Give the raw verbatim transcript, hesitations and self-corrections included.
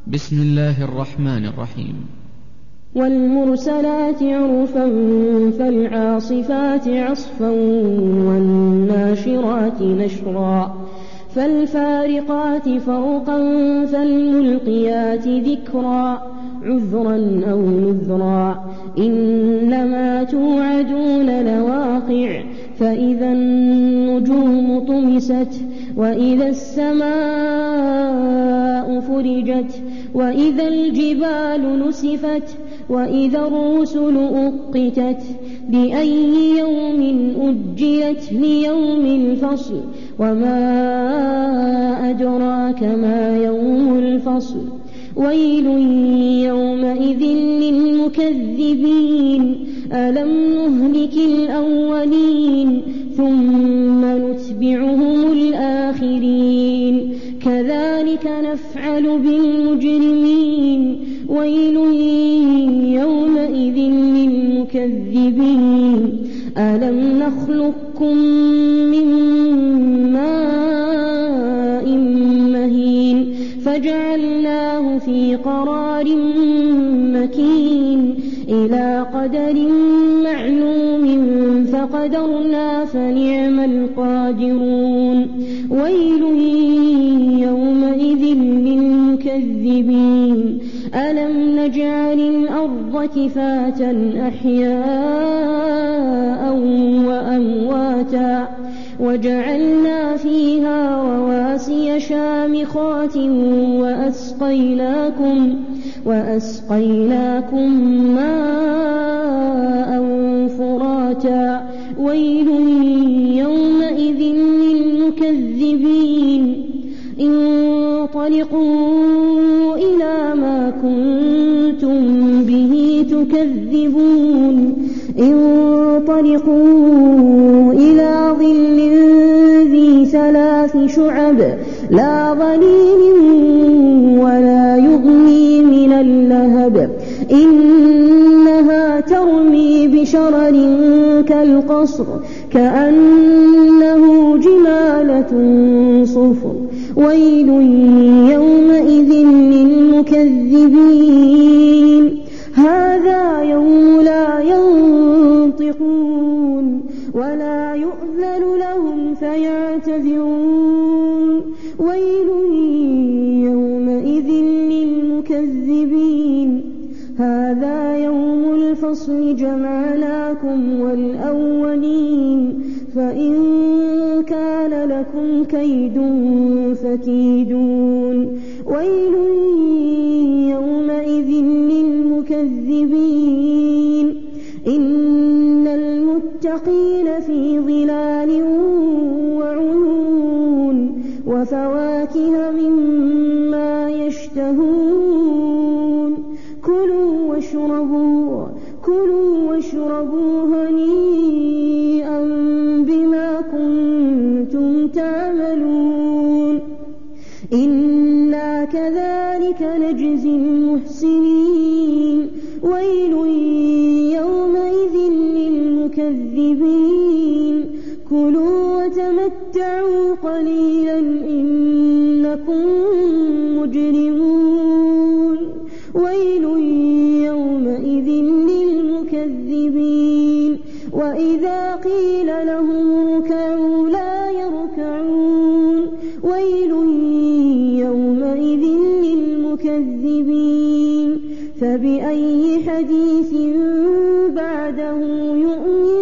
بسم الله الرحمن الرحيم. والمرسلات عرفا فالعاصفات عصفا والناشرات نشرا فالفارقات فرقا فالملقيات ذكرا عذرا أو نذرا إنما توعدون لواقع فإذا النجوم طمست وإذا السماء فرجت وإذا الجبال نسفت وإذا الرسل أقتت لأي يوم أجلت ليوم الفصل وما أدراك ما يوم الفصل ويل يومئذ للمكذبين ألم نهلك الأولين ثم نتبعهم الآخرين كذلك نفعل بالمجرمين ويل يومئذ للمكذبين ألم نخلقكم من ماء مهين فجعلناه في قرار مكين إلى قدر معلوم فقدرنا فنعم القادرون ويل يومئذ للمكذبين ألم نجعل الأرض كفاتا أحياء وأمواتا وجعلنا فيها رواسي شامخات وأسقيناكم وأسقيناكم ماء فراتا ويل يومئذ للمكذبين انطلقوا إلى ما كنتم به تكذبون انطلقوا إلى ظل ذي ثلاث شعب لا ظليل ولا يغني من اللهب إنها ترمي بشرر كالقصر كأنه جمالة صفر ويل يومئذ للمكذبين هذا يوم لا ينطقون ولا يؤذن لهم فيعتذرون ويل يومئذ للمكذبين هذا يوم الفصل جمعناكم والأولين فإن كان لكم كيد فكيدون ويل يومئذ للمكذبين إن المتقين في ظلال وعيون وفواكه مما يشتهون كلوا واشربوا كلوا واشربوا هنيئا بما كنتم تعملون إنا كذلك نجزي المحسنين ويل يومئذ للمكذبين كلوا وتمتعوا قليلا إنكم مجرمون ويل يومئذ للمكذبين وإذا قيل لهم اركعوا لا يركعون ويل يومئذ للمكذبين فبأي حديث بعده يؤمنون